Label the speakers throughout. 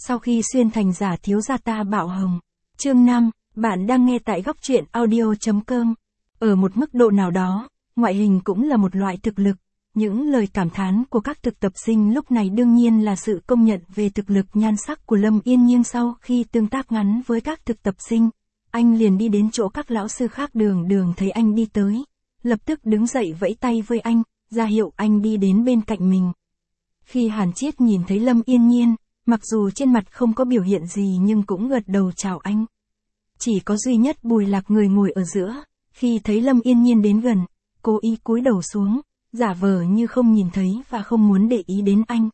Speaker 1: Sau khi xuyên thành giả thiếu gia ta bạo hồng. Chương 5, bạn đang nghe tại góc truyện audio.com. Ở một mức độ nào đó, ngoại hình cũng là một loại thực lực. Những lời cảm thán của các thực tập sinh lúc này đương nhiên là sự công nhận về thực lực nhan sắc của Lâm Yên Nhiên. Sau khi tương tác ngắn với các thực tập sinh, anh liền đi đến chỗ các lão sư khác. Đường thấy anh đi tới, lập tức đứng dậy vẫy tay với anh, ra hiệu anh đi đến bên cạnh mình. Khi Hàn Chiết nhìn thấy Lâm Yên Nhiên, mặc dù trên mặt không có biểu hiện gì nhưng cũng gật đầu chào anh. Chỉ có duy nhất Bùi Lạc người ngồi ở giữa, khi thấy Lâm Yên Nhiên đến gần, cô ý cúi đầu xuống, giả vờ như không nhìn thấy và không muốn để ý đến anh.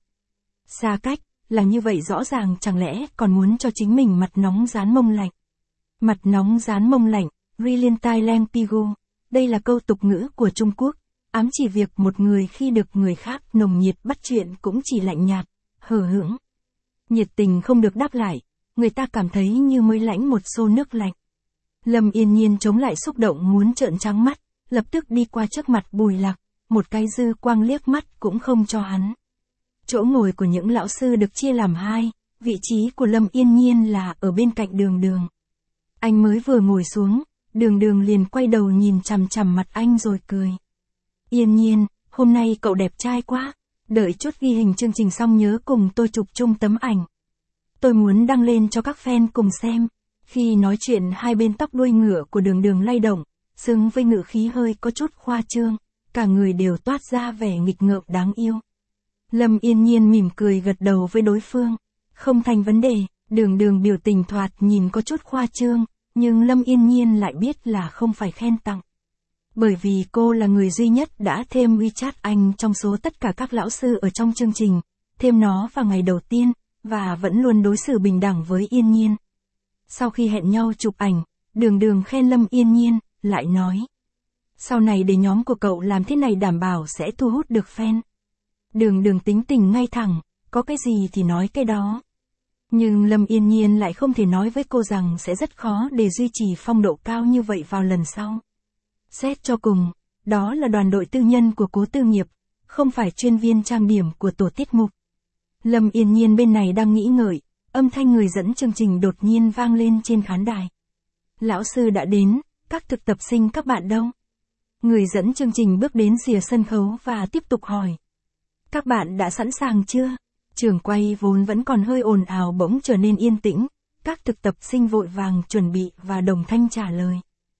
Speaker 1: Xa cách, là như vậy rõ ràng, chẳng lẽ còn muốn cho chính mình mặt nóng rán mông lạnh. Mặt nóng rán mông lạnh, Rilien Tai Leng Pigu, đây là câu tục ngữ của Trung Quốc, ám chỉ việc một người khi được người khác nồng nhiệt bắt chuyện cũng chỉ lạnh nhạt, hờ hững. Nhiệt tình không được đáp lại, người ta cảm thấy như mới lãnh một xô nước lạnh. Lâm Yên Nhiên chống lại xúc động muốn trợn trắng mắt, lập tức đi qua trước mặt Bùi Lạc, một cái dư quang liếc mắt cũng không cho hắn. Chỗ ngồi của những lão sư được chia làm hai, vị trí của Lâm Yên Nhiên là ở bên cạnh Đường. Anh mới vừa ngồi xuống, Đường liền quay đầu nhìn chằm chằm mặt anh rồi cười. Yên Nhiên, hôm nay cậu đẹp trai quá, đợi chút ghi hình chương trình xong nhớ cùng tôi chụp chung tấm ảnh. Tôi muốn đăng lên cho các fan cùng xem. Khi nói chuyện hai bên tóc đuôi ngựa của Đường lay động, xứng với ngữ khí hơi có chút khoa trương, cả người đều toát ra vẻ nghịch ngợm đáng yêu. Lâm Yên Nhiên mỉm cười gật đầu với đối phương. Không thành vấn đề, Đường biểu tình thoạt nhìn có chút khoa trương, nhưng Lâm Yên Nhiên lại biết là không phải khen tặng. Bởi vì cô là người duy nhất đã thêm WeChat anh trong số tất cả các lão sư ở trong chương trình, thêm nó vào ngày đầu tiên, và vẫn luôn đối xử bình đẳng với Yên Nhiên. Sau khi hẹn nhau chụp ảnh, Đường khen Lâm Yên Nhiên, lại nói. Sau này để nhóm của cậu làm thế này đảm bảo sẽ thu hút được fan. Đường tính tình ngay thẳng, có cái gì thì nói cái đó. Nhưng Lâm Yên Nhiên lại không thể nói với cô rằng sẽ rất khó để duy trì phong độ cao như vậy vào lần sau. Xét cho cùng, đó là đoàn đội tư nhân của Cố Tư Nghiệp, không phải chuyên viên trang điểm của tổ tiết mục. Lâm Yên Nhiên bên này đang nghĩ ngợi, âm thanh người dẫn chương trình đột nhiên vang lên trên khán đài. Lão sư đã đến, các thực tập sinh các bạn đâu? Người dẫn chương trình bước đến rìa sân khấu và tiếp tục hỏi. Các bạn đã sẵn sàng chưa? Trường quay vốn vẫn còn hơi ồn ào bỗng trở nên yên tĩnh, các thực tập sinh vội vàng chuẩn bị và đồng thanh trả lời.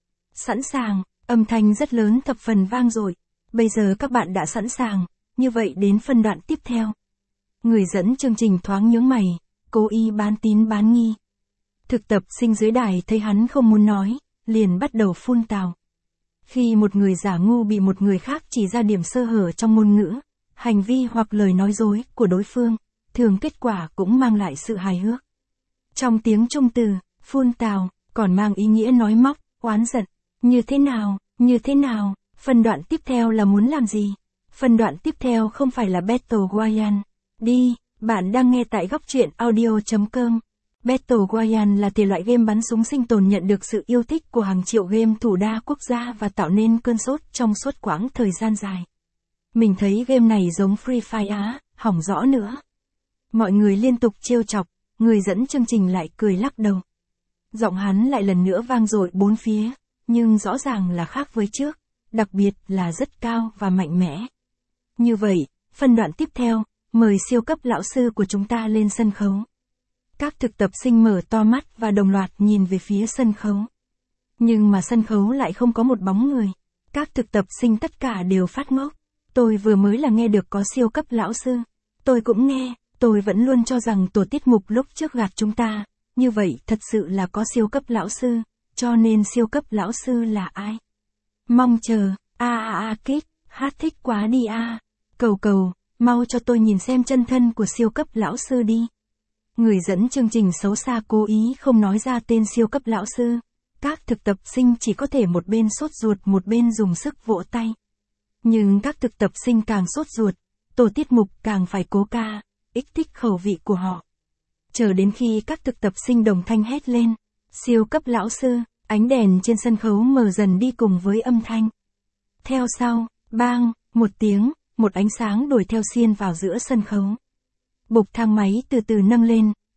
Speaker 1: Sẵn sàng, âm thanh rất lớn thập phần vang dội. Bây giờ các bạn đã sẵn sàng, như vậy đến phân đoạn tiếp theo. Người dẫn chương trình thoáng nhướng mày, cố ý bán tín bán nghi. Thực tập sinh dưới đài thấy hắn không muốn nói, liền bắt đầu phun tào. Khi một người giả ngu bị một người khác chỉ ra điểm sơ hở trong ngôn ngữ, hành vi hoặc lời nói dối của đối phương, thường kết quả cũng mang lại sự hài hước. Trong tiếng Trung từ, phun tào, còn mang ý nghĩa nói móc, oán giận. Như thế nào, phân đoạn tiếp theo là muốn làm gì? Phân đoạn tiếp theo không phải là Battle Royale. Đi, bạn đang nghe tại góc truyện audio.com. Battle Royale là thể loại game bắn súng sinh tồn nhận được sự yêu thích của hàng triệu game thủ đa quốc gia và tạo nên cơn sốt trong suốt quãng thời gian dài. Mình thấy game này giống Free Fire á, hỏng rõ nữa. Mọi người liên tục trêu chọc, người dẫn chương trình lại cười lắc đầu. Giọng hắn lại lần nữa vang dội bốn phía, nhưng rõ ràng là khác với trước, đặc biệt là rất cao và mạnh mẽ. Như vậy, phân đoạn tiếp theo, mời siêu cấp lão sư của chúng ta lên sân khấu. Các thực tập sinh mở to mắt và đồng loạt nhìn về phía sân khấu. Nhưng mà sân khấu lại không có một bóng người. Các thực tập sinh tất cả đều phát ngốc. Tôi vừa mới là nghe được có siêu cấp lão sư. Tôi cũng nghe, tôi vẫn luôn cho rằng tổ tiết mục lúc trước gạt chúng ta. Như vậy thật sự là có siêu cấp lão sư, cho nên siêu cấp lão sư là ai? Mong chờ, Kid, hát thích quá đi a. Cầu, mau cho tôi nhìn xem chân thân của siêu cấp lão sư đi. Người dẫn chương trình xấu xa cố ý không nói ra tên siêu cấp lão sư. Các thực tập sinh chỉ có thể một bên sốt ruột một bên dùng sức vỗ tay. Nhưng các thực tập sinh càng sốt ruột, tổ tiết mục càng phải cố ca, kích thích khẩu vị của họ. Chờ đến khi các thực tập sinh đồng thanh hét lên, siêu cấp lão sư, ánh đèn trên sân khấu mờ dần đi cùng với âm thanh. Theo sau, bang, một tiếng, một ánh sáng đuổi theo xiên vào giữa sân khấu. Bục thang máy từ từ nâng lên,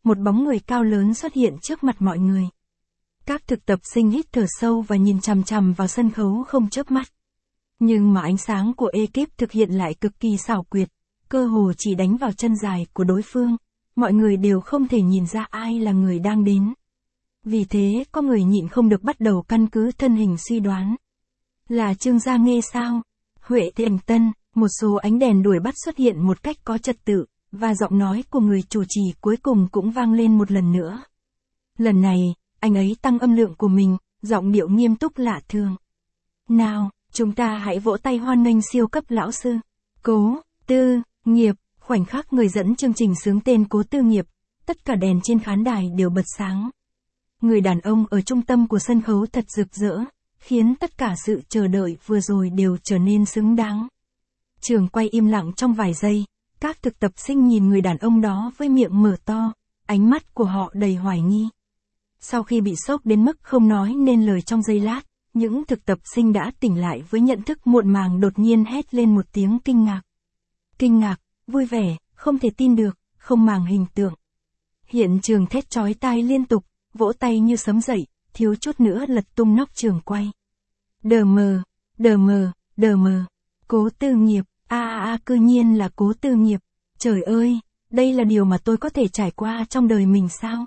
Speaker 1: một bóng người cao lớn xuất hiện trước mặt mọi người. Các thực tập sinh hít thở sâu và nhìn chằm chằm vào sân khấu không chớp mắt. Nhưng mà ánh sáng của ekip thực hiện lại cực kỳ xảo quyệt, cơ hồ chỉ đánh vào chân dài của đối phương, mọi người đều không thể nhìn ra ai là người đang đến. Vì thế có người nhịn không được bắt đầu căn cứ thân hình suy đoán. Là Trương Gia Nghê sao? Huệ Thiện Tân, một số ánh đèn đuổi bắt xuất hiện một cách có trật tự, và giọng nói của người chủ trì cuối cùng cũng vang lên một lần nữa. Lần này, anh ấy tăng âm lượng của mình, giọng điệu nghiêm túc lạ thường. Nào, chúng ta hãy vỗ tay hoan nghênh siêu cấp lão sư. Cố Tư Nghiệp, khoảnh khắc người dẫn chương trình xướng tên Cố Tư Nghiệp, tất cả đèn trên khán đài đều bật sáng. Người đàn ông ở trung tâm của sân khấu thật rực rỡ, khiến tất cả sự chờ đợi vừa rồi đều trở nên xứng đáng. Trường quay im lặng trong vài giây, các thực tập sinh nhìn người đàn ông đó với miệng mở to, ánh mắt của họ đầy hoài nghi. Sau khi bị sốc đến mức không nói nên lời trong giây lát, những thực tập sinh đã tỉnh lại với nhận thức muộn màng đột nhiên hét lên một tiếng kinh ngạc. Kinh ngạc, vui vẻ, không thể tin được, không màng hình tượng. Hiện trường thét chói tai liên tục, vỗ tay như sấm dậy, thiếu chút nữa lật tung nóc trường quay. Đờ mờ, Cố Tư Nghiệp, cư nhiên là Cố Tư Nghiệp. Trời ơi, đây là điều mà tôi có thể trải qua trong đời mình sao?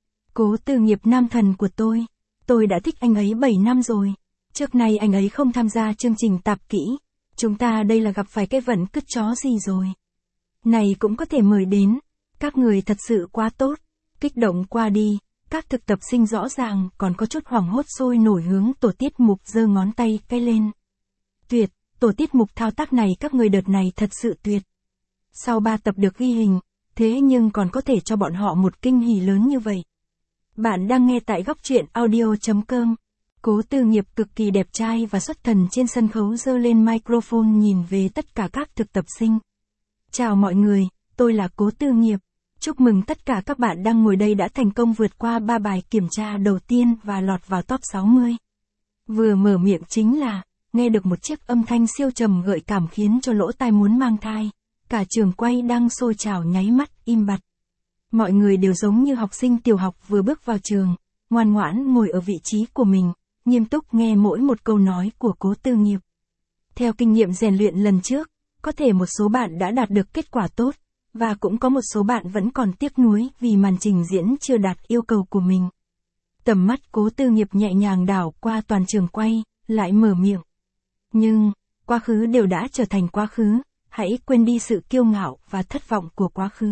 Speaker 1: Cố Tư Nghiệp nam thần của tôi đã thích anh ấy 7 năm rồi. Trước nay anh ấy không tham gia chương trình tạp kỹ. Chúng ta đây là gặp phải cái vận cứt chó gì rồi. Này cũng có thể mời đến, các người thật sự quá tốt. Kích động qua đi, các thực tập sinh rõ ràng còn có chút hoảng hốt sôi nổi hướng tổ tiết mục giơ ngón tay cái lên. Tuyệt, tổ tiết mục thao tác này các người đợt này thật sự tuyệt. Sau 3 tập được ghi hình, thế nhưng còn có thể cho bọn họ một kinh hỉ lớn như vậy. Bạn đang nghe tại góc truyện audio.com. Cố Tư Nghiệp cực kỳ đẹp trai và xuất thần trên sân khấu giơ lên microphone nhìn về tất cả các thực tập sinh. Chào mọi người, tôi là Cố Tư Nghiệp. Chúc mừng tất cả các bạn đang ngồi đây đã thành công vượt qua 3 bài kiểm tra đầu tiên và lọt vào top 60. Vừa mở miệng chính là, nghe được một chiếc âm thanh siêu trầm gợi cảm khiến cho lỗ tai muốn mang thai. Cả trường quay đang sôi trào nháy mắt im bặt. Mọi người đều giống như học sinh tiểu học vừa bước vào trường, ngoan ngoãn ngồi ở vị trí của mình, nghiêm túc nghe mỗi một câu nói của Cố Tư Nghiệp. Theo kinh nghiệm rèn luyện lần trước, có thể một số bạn đã đạt được kết quả tốt, và cũng có một số bạn vẫn còn tiếc nuối vì màn trình diễn chưa đạt yêu cầu của mình. Tầm mắt Cố Tư Nghiệp nhẹ nhàng đảo qua toàn trường quay, lại mở miệng. Nhưng, quá khứ đều đã trở thành quá khứ, hãy quên đi sự kiêu ngạo và thất vọng của quá khứ.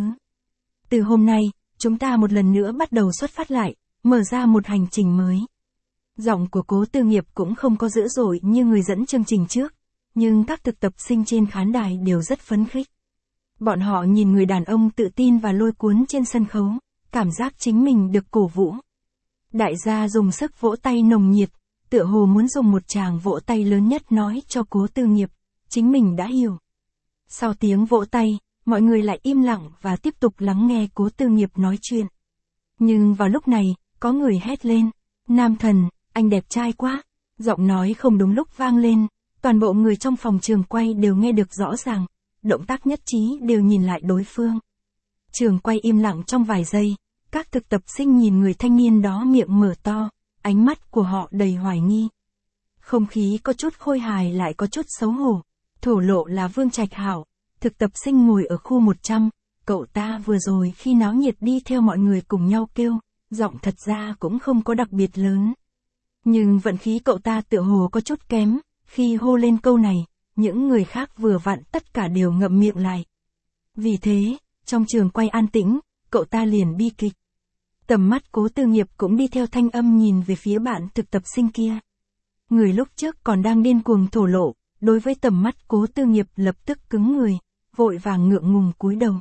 Speaker 1: Từ hôm nay, chúng ta một lần nữa bắt đầu xuất phát lại, mở ra một hành trình mới. Giọng của Cố Tư Nghiệp cũng không có dữ dội như người dẫn chương trình trước, nhưng các thực tập sinh trên khán đài đều rất phấn khích. Bọn họ nhìn người đàn ông tự tin và lôi cuốn trên sân khấu, cảm giác chính mình được cổ vũ. Đại gia dùng sức vỗ tay nồng nhiệt, tựa hồ muốn dùng một tràng vỗ tay lớn nhất nói cho Cố Tư Nghiệp, chính mình đã hiểu. Sau tiếng vỗ tay, mọi người lại im lặng và tiếp tục lắng nghe Cố Tư Nghiệp nói chuyện. Nhưng vào lúc này, có người hét lên, nam thần, anh đẹp trai quá. Giọng nói không đúng lúc vang lên, toàn bộ người trong phòng trường quay đều nghe được rõ ràng, động tác nhất trí đều nhìn lại đối phương. Trường quay im lặng trong vài giây, các thực tập sinh nhìn người thanh niên đó miệng mở to, ánh mắt của họ đầy hoài nghi. Không khí có chút khôi hài lại có chút xấu hổ, thổ lộ là Vương Trạch Hảo, thực tập sinh ngồi ở khu 100, cậu ta vừa rồi khi náo nhiệt đi theo mọi người cùng nhau kêu, giọng thật ra cũng không có đặc biệt lớn. Nhưng vận khí cậu ta tựa hồ có chút kém, khi hô lên câu này, những người khác vừa vặn tất cả đều ngậm miệng lại. Vì thế, trong trường quay an tĩnh, cậu ta liền bi kịch. Tầm mắt Cố Tư Nghiệp cũng đi theo thanh âm nhìn về phía bạn thực tập sinh kia. Người lúc trước còn đang điên cuồng thổ lộ, đối với tầm mắt Cố Tư Nghiệp lập tức cứng người, vội vàng ngượng ngùng cúi đầu.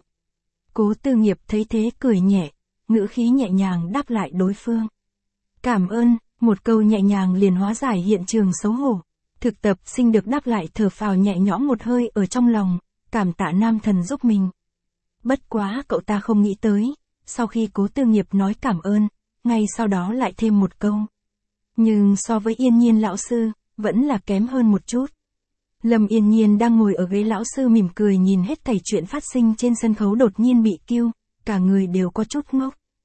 Speaker 1: Cố Tư Nghiệp thấy thế cười nhẹ, ngữ khí nhẹ nhàng đáp lại đối phương. Cảm ơn, một câu nhẹ nhàng liền hóa giải hiện trường xấu hổ. Thực tập sinh được đáp lại thở phào nhẹ nhõm một hơi ở trong lòng, cảm tạ nam thần giúp mình. Bất quá cậu ta không nghĩ tới, sau khi Cố Tư Nghiệp nói cảm ơn, ngay sau đó lại thêm một câu. Nhưng so với Yên Nhiên lão sư, vẫn là kém hơn một chút. Lâm Yên Nhiên đang ngồi ở ghế lão sư mỉm cười nhìn hết thảy chuyện phát sinh trên sân khấu đột nhiên bị kêu, cả người đều có chút ngốc.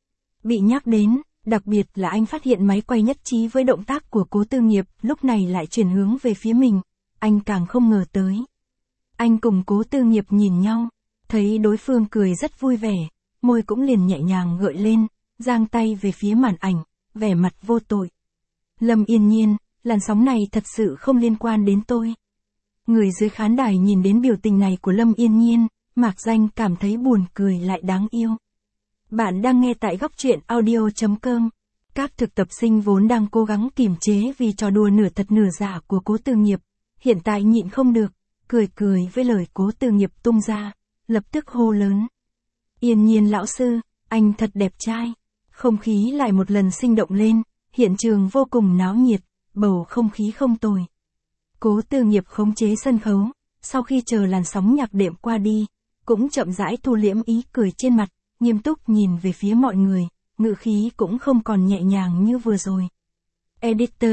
Speaker 1: bị nhắc đến, đặc biệt là anh phát hiện máy quay nhất trí với động tác của Cố Tư Nghiệp, lúc này lại chuyển hướng về phía mình, anh càng không ngờ tới. Anh cùng Cố Tư Nghiệp nhìn nhau, thấy đối phương cười rất vui vẻ, môi cũng liền nhẹ nhàng gợi lên, giang tay về phía màn ảnh, vẻ mặt vô tội. Lâm Yên Nhiên, làn sóng này thật sự không liên quan đến tôi. Người dưới khán đài nhìn đến biểu tình này của Lâm Yên Nhiên, mạc danh cảm thấy buồn cười lại đáng yêu. Bạn đang nghe tại góc truyện audio.com. Các thực tập sinh vốn đang cố gắng kiềm chế vì trò đùa nửa thật nửa giả của Cố Tư Nghiệp, hiện tại nhịn không được, cười với lời Cố Tư Nghiệp tung ra, lập tức hô lớn. Yên Nhiên lão sư, anh thật đẹp trai. Không khí lại một lần sinh động lên, hiện trường vô cùng náo nhiệt, bầu không khí không tồi. Cố Tư Nghiệp khống chế sân khấu, sau khi chờ làn sóng nhạc đệm qua đi, cũng chậm rãi thu liễm ý cười trên mặt, nghiêm túc nhìn về phía mọi người, ngữ khí cũng không còn nhẹ nhàng như vừa rồi. Editor,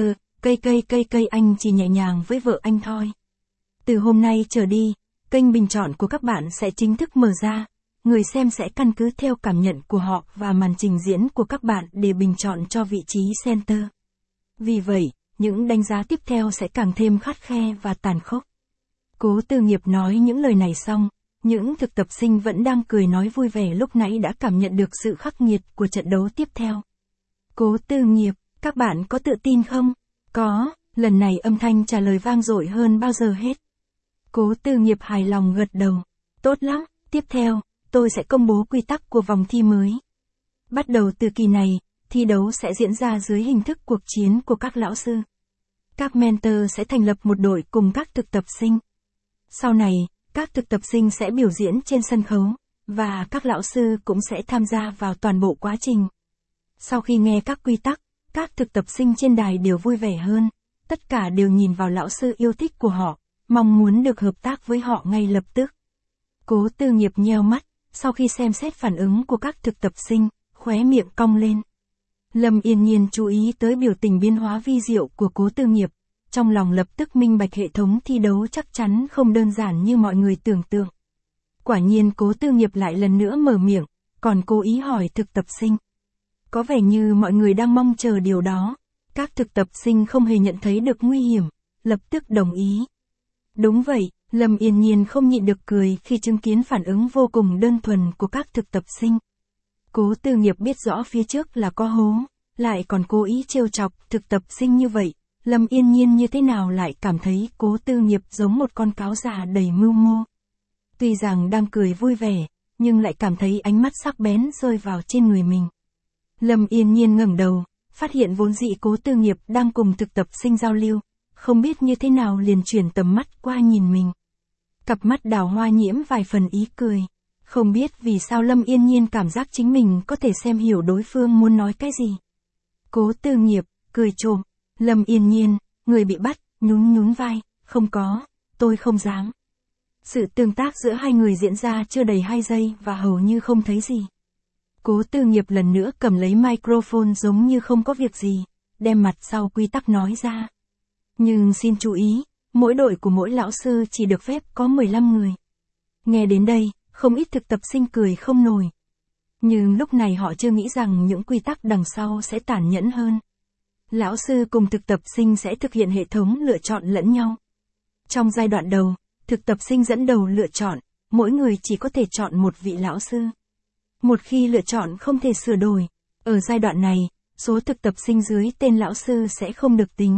Speaker 1: cây anh chỉ nhẹ nhàng với vợ anh thôi. Từ hôm nay trở đi, kênh bình chọn của các bạn sẽ chính thức mở ra, người xem sẽ căn cứ theo cảm nhận của họ và màn trình diễn của các bạn để bình chọn cho vị trí center. Vì vậy, những đánh giá tiếp theo sẽ càng thêm khắt khe và tàn khốc. Cố Tư Nghiệp nói những lời này xong, những thực tập sinh vẫn đang cười nói vui vẻ lúc nãy đã cảm nhận được sự khắc nghiệt của trận đấu tiếp theo. Cố Tư Nghiệp, các bạn có tự tin không? Có, lần này âm thanh trả lời vang dội hơn bao giờ hết. Cố Tư Nghiệp hài lòng gật đầu. Tốt lắm, tiếp theo, tôi sẽ công bố quy tắc của vòng thi mới. Bắt đầu từ kỳ này, thi đấu sẽ diễn ra dưới hình thức cuộc chiến của các lão sư. Các mentor sẽ thành lập một đội cùng các thực tập sinh. Sau này, các thực tập sinh sẽ biểu diễn trên sân khấu, và các lão sư cũng sẽ tham gia vào toàn bộ quá trình. Sau khi nghe các quy tắc, các thực tập sinh trên đài đều vui vẻ hơn, tất cả đều nhìn vào lão sư yêu thích của họ, mong muốn được hợp tác với họ ngay lập tức. Cố Tư Nghiệp nheo mắt, sau khi xem xét phản ứng của các thực tập sinh, khóe miệng cong lên. Lâm Yên Nhiên chú ý tới biểu tình biến hóa vi diệu của Cố Tư Nghiệp, trong lòng lập tức minh bạch hệ thống thi đấu chắc chắn không đơn giản như mọi người tưởng tượng. Quả nhiên Cố Tư Nghiệp lại lần nữa mở miệng, còn cố ý hỏi thực tập sinh. Có vẻ như mọi người đang mong chờ điều đó, các thực tập sinh không hề nhận thấy được nguy hiểm, lập tức đồng ý. Đúng vậy, Lâm Yên Nhiên không nhịn được cười khi chứng kiến phản ứng vô cùng đơn thuần của các thực tập sinh. Cố Tư Nghiệp biết rõ phía trước là có hố, lại còn cố ý trêu chọc thực tập sinh như vậy, Lâm Yên Nhiên như thế nào lại cảm thấy Cố Tư Nghiệp giống một con cáo già đầy mưu mô. Tuy rằng đang cười vui vẻ, nhưng lại cảm thấy ánh mắt sắc bén rơi vào trên người mình. Lâm Yên Nhiên ngẩng đầu, phát hiện vốn dĩ Cố Tư Nghiệp đang cùng thực tập sinh giao lưu, không biết như thế nào liền chuyển tầm mắt qua nhìn mình. Cặp mắt đào hoa nhiễm vài phần ý cười. Không biết vì sao Lâm Yên Nhiên cảm giác chính mình có thể xem hiểu đối phương muốn nói cái gì. Cố Tư Nghiệp, cười trộm. Lâm Yên Nhiên, người bị bắt, nhún vai, không có, tôi không dám. Sự tương tác giữa hai người diễn ra chưa đầy 2 giây và hầu như không thấy gì. Cố Tư Nghiệp lần nữa cầm lấy microphone giống như không có việc gì, đem mặt sau quy tắc nói ra. Nhưng xin chú ý, mỗi đội của mỗi lão sư chỉ được phép có 15 người. Nghe đến đây, không ít thực tập sinh cười không nổi. Nhưng lúc này họ chưa nghĩ rằng những quy tắc đằng sau sẽ tàn nhẫn hơn. Lão sư cùng thực tập sinh sẽ thực hiện hệ thống lựa chọn lẫn nhau. Trong giai đoạn đầu, thực tập sinh dẫn đầu lựa chọn, mỗi người chỉ có thể chọn một vị lão sư. Một khi lựa chọn không thể sửa đổi, ở giai đoạn này, số thực tập sinh dưới tên lão sư sẽ không được tính.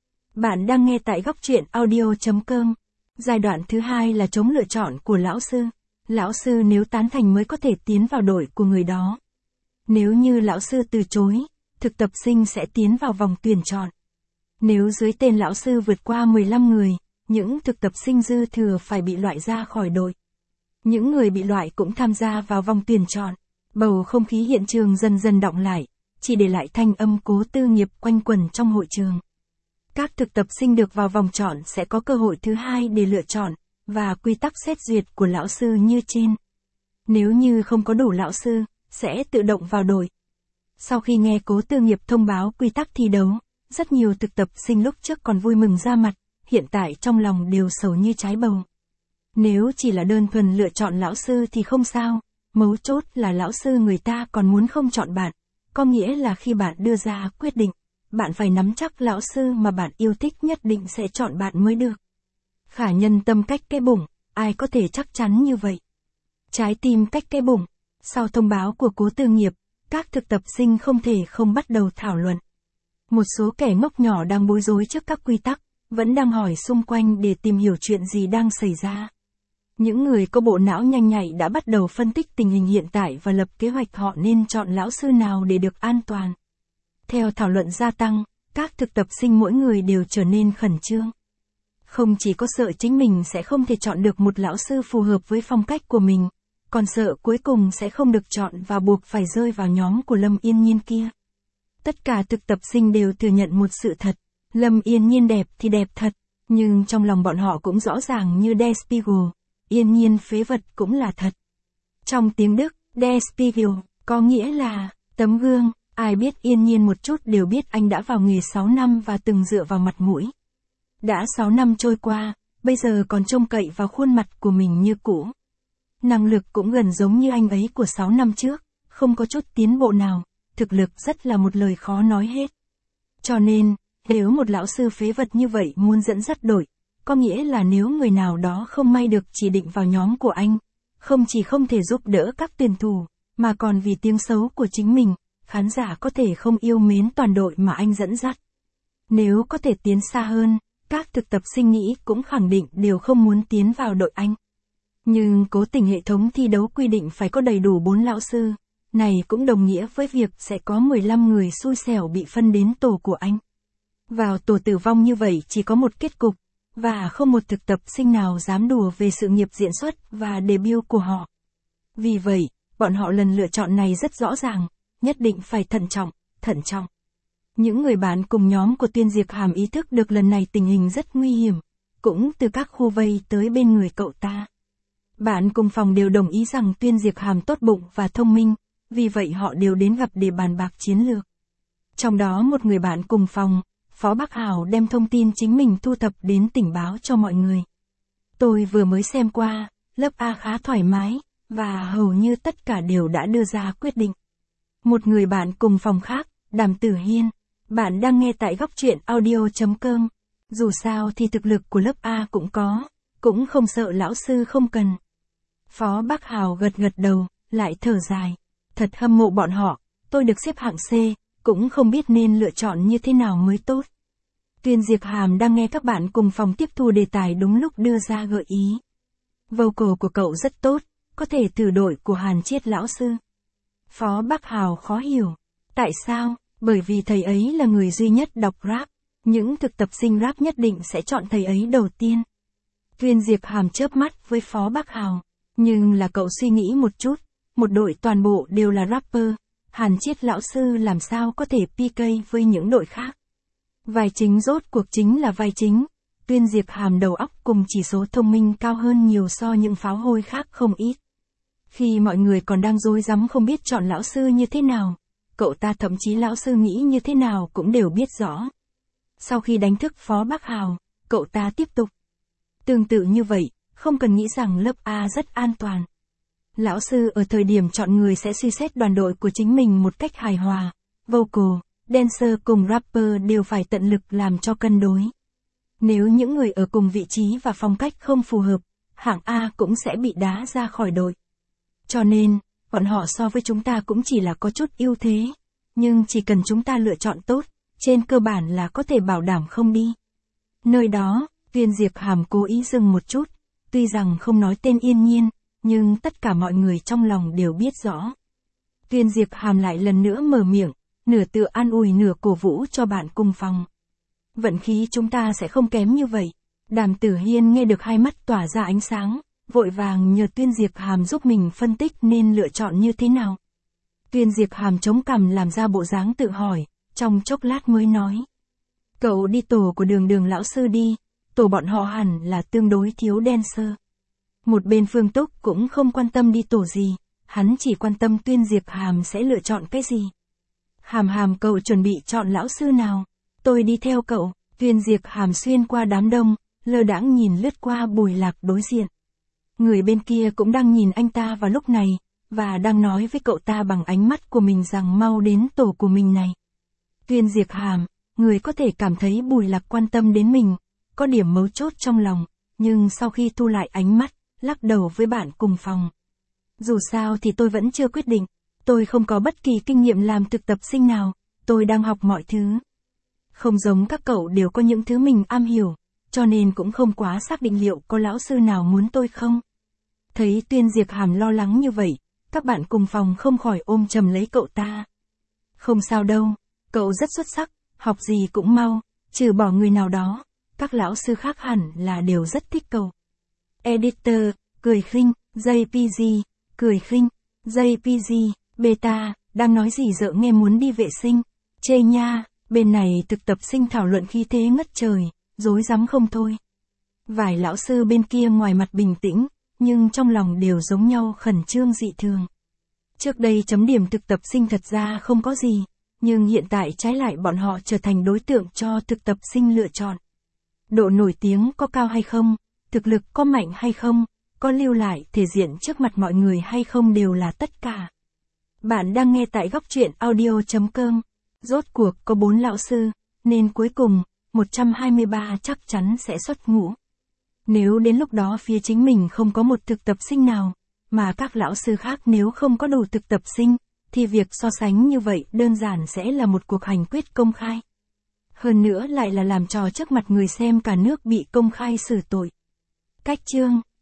Speaker 1: Bạn đang nghe tại góc truyện audio.com. Giai đoạn thứ 2 là chống lựa chọn của lão sư. Lão sư nếu tán thành mới có thể tiến vào đội của người đó. Nếu như lão sư từ chối, thực tập sinh sẽ tiến vào vòng tuyển chọn. Nếu dưới tên lão sư vượt qua 15 người, những thực tập sinh dư thừa phải bị loại ra khỏi đội. Những người bị loại cũng tham gia vào vòng tuyển chọn. Bầu không khí hiện trường dần dần đọng lại, chỉ để lại thanh âm Cố Tư Nghiệp quanh quẩn trong hội trường. Các thực tập sinh được vào vòng chọn sẽ có cơ hội thứ 2 để lựa chọn, và quy tắc xét duyệt của lão sư như trên. Nếu như không có đủ lão sư, sẽ tự động vào đội. Sau khi nghe Cố Tư Nghiệp thông báo quy tắc thi đấu, rất nhiều thực tập sinh lúc trước còn vui mừng ra mặt, hiện tại trong lòng đều sầu như trái bầu. Nếu chỉ là đơn thuần lựa chọn lão sư thì không sao, mấu chốt là lão sư người ta còn muốn không chọn bạn, có nghĩa là khi bạn đưa ra quyết định, bạn phải nắm chắc lão sư mà bạn yêu thích nhất định sẽ chọn bạn mới được. Khả nhân tâm cách cái bụng, ai có thể chắc chắn như vậy? Trái tim cách cái bụng. Sau thông báo của Cố Tư Nghiệp, các thực tập sinh không thể không bắt đầu thảo luận. Một số kẻ ngốc nhỏ đang bối rối trước các quy tắc, vẫn đang hỏi xung quanh để tìm hiểu chuyện gì đang xảy ra. Những người có bộ não nhanh nhạy đã bắt đầu phân tích tình hình hiện tại và lập kế hoạch họ nên chọn lão sư nào để được an toàn. Theo thảo luận gia tăng, các thực tập sinh mỗi người đều trở nên khẩn trương. Không chỉ có sợ chính mình sẽ không thể chọn được một lão sư phù hợp với phong cách của mình, còn sợ cuối cùng sẽ không được chọn và buộc phải rơi vào nhóm của Lâm Yên Nhiên kia. Tất cả thực tập sinh đều thừa nhận một sự thật, Lâm Yên Nhiên đẹp thì đẹp thật, nhưng trong lòng bọn họ cũng rõ ràng như Der Spiegel, Yên Nhiên phế vật cũng là thật. Trong tiếng Đức, Der Spiegel có nghĩa là tấm gương, ai biết Yên Nhiên một chút đều biết anh đã vào nghề 6 năm và từng dựa vào mặt mũi. Đã 6 năm trôi qua, bây giờ còn trông cậy vào khuôn mặt của mình như cũ. Năng lực cũng gần giống như anh ấy của 6 năm trước, không có chút tiến bộ nào, thực lực rất là một lời khó nói hết. Cho nên, nếu một lão sư phế vật như vậy muốn dẫn dắt đội, có nghĩa là nếu người nào đó không may được chỉ định vào nhóm của anh, không chỉ không thể giúp đỡ các tuyển thủ, mà còn vì tiếng xấu của chính mình, khán giả có thể không yêu mến toàn đội mà anh dẫn dắt. Nếu có thể tiến xa hơn, các thực tập sinh nghĩ cũng khẳng định đều không muốn tiến vào đội anh. Nhưng cố tình hệ thống thi đấu quy định phải có đầy đủ 4 lão sư, này cũng đồng nghĩa với việc sẽ có 15 người xui xẻo bị phân đến tổ của anh. Vào tổ tử vong như vậy chỉ có một kết cục, và không một thực tập sinh nào dám đùa về sự nghiệp diễn xuất và debut của họ. Vì vậy, bọn họ lần lựa chọn này rất rõ ràng, nhất định phải thận trọng. Những người bạn cùng nhóm của Tuyên Diệp Hàm ý thức được lần này tình hình rất nguy hiểm, cũng từ các khu vây tới bên người cậu ta. Bạn cùng phòng đều đồng ý rằng Tuyên Diệp Hàm tốt bụng và thông minh, vì vậy họ đều đến gặp để bàn bạc chiến lược. Trong đó một người bạn cùng phòng, Phó Bắc Hào đem thông tin chính mình thu thập đến tình báo cho mọi người. Tôi vừa mới xem qua, lớp A khá thoải mái, và hầu như tất cả đều đã đưa ra quyết định. Một người bạn cùng phòng khác, Đàm Tử Hiên, bạn đang nghe tại góc truyện audio.com. Dù sao thì thực lực của lớp A cũng có, cũng không sợ lão sư không cần. Phó Bắc Hào gật đầu, lại thở dài. Thật hâm mộ bọn họ, tôi được xếp hạng C, cũng không biết nên lựa chọn như thế nào mới tốt. Tuyên Diệp Hàm đang nghe các bạn cùng phòng tiếp thu đề tài đúng lúc đưa ra gợi ý. Vocal của cậu rất tốt, có thể thử đội của Hàn Chiết lão sư. Phó Bắc Hào khó hiểu. Tại sao? Bởi vì thầy ấy là người duy nhất đọc rap. Những thực tập sinh rap nhất định sẽ chọn thầy ấy đầu tiên. Tuyên Diệp Hàm chớp mắt với Phó Bắc Hào. Nhưng là cậu suy nghĩ một chút, một đội toàn bộ đều là rapper, Hàn Chiết lão sư làm sao có thể PK với những đội khác. Vai chính rốt cuộc chính là vai chính. Tuyên Diệp Hàm đầu óc cùng chỉ số thông minh cao hơn nhiều so những pháo hôi khác không ít. Khi mọi người còn đang rối rắm không biết chọn lão sư như thế nào, cậu ta thậm chí lão sư nghĩ như thế nào cũng đều biết rõ. Sau khi đánh thức Phó Bắc Hào, cậu ta tiếp tục. Tương tự như vậy, không cần nghĩ rằng lớp A rất an toàn. Lão sư ở thời điểm chọn người sẽ suy xét đoàn đội của chính mình một cách hài hòa. Vocal, dancer cùng rapper đều phải tận lực làm cho cân đối. Nếu những người ở cùng vị trí và phong cách không phù hợp, hạng A cũng sẽ bị đá ra khỏi đội. Cho nên, bọn họ so với chúng ta cũng chỉ là có chút ưu thế. Nhưng chỉ cần chúng ta lựa chọn tốt, trên cơ bản là có thể bảo đảm không đi. Nơi đó, Tuyên Diệp Hàm cố ý dừng một chút, tuy rằng không nói tên Yên Nhiên, nhưng tất cả mọi người trong lòng đều biết rõ. Tuyên Diệp Hàm lại lần nữa mở miệng, nửa tự an ủi nửa cổ vũ cho bạn cùng phòng. Vận khí chúng ta sẽ không kém như vậy. Đàm Tử Hiên nghe được hai mắt tỏa ra ánh sáng, vội vàng nhờ Tuyên Diệp Hàm giúp mình phân tích nên lựa chọn như thế nào. Tuyên Diệp Hàm chống cằm làm ra bộ dáng tự hỏi, trong chốc lát mới nói. Cậu đi tổ của Đường lão sư đi, tổ bọn họ hẳn là tương đối thiếu dancer. Một bên Phương Túc cũng không quan tâm đi tổ gì, hắn chỉ quan tâm Tuyên Diệp Hàm sẽ lựa chọn cái gì. Hàm cậu chuẩn bị chọn lão sư nào? Tôi đi theo cậu. Tuyên Diệp Hàm xuyên qua đám đông, lơ đãng nhìn lướt qua Bùi Lạc đối diện. Người bên kia cũng đang nhìn anh ta vào lúc này, và đang nói với cậu ta bằng ánh mắt của mình rằng mau đến tổ của mình này. Tuyên Diệp Hàm, người có thể cảm thấy Bùi Lạc quan tâm đến mình, có điểm mấu chốt trong lòng, nhưng sau khi thu lại ánh mắt, lắc đầu với bạn cùng phòng. Dù sao thì tôi vẫn chưa quyết định, tôi không có bất kỳ kinh nghiệm làm thực tập sinh nào, tôi đang học mọi thứ. Không giống các cậu đều có những thứ mình am hiểu, cho nên cũng không quá xác định liệu có lão sư nào muốn tôi không. Thấy Tuyên Diệp Hàm lo lắng như vậy, các bạn cùng phòng không khỏi ôm chầm lấy cậu ta. Không sao đâu, cậu rất xuất sắc, học gì cũng mau, trừ bỏ người nào đó, các lão sư khác hẳn là đều rất thích cậu. Editor, cười khinh, JPG, cười khinh, JPG, beta, đang nói gì dợ nghe muốn đi vệ sinh, chê nha, bên này thực tập sinh thảo luận khí thế ngất trời, rối rắm không thôi. Vài lão sư bên kia ngoài mặt bình tĩnh, nhưng trong lòng đều giống nhau khẩn trương dị thường. Trước đây chấm điểm thực tập sinh thật ra không có gì, nhưng hiện tại trái lại bọn họ trở thành đối tượng cho thực tập sinh lựa chọn. Độ nổi tiếng có cao hay không, thực lực có mạnh hay không, có lưu lại thể diện trước mặt mọi người hay không đều là tất cả. Bạn đang nghe tại góc truyện audio.com. Rốt cuộc có 4 lão sư, nên cuối cùng, 123 chắc chắn sẽ xuất ngũ. Nếu đến lúc đó phía chính mình không có một thực tập sinh nào, mà các lão sư khác nếu không có đủ thực tập sinh, thì việc so sánh như vậy đơn giản sẽ là một cuộc hành quyết công khai. Hơn nữa lại là làm trò trước mặt người xem cả nước bị công khai xử tội. Cách chương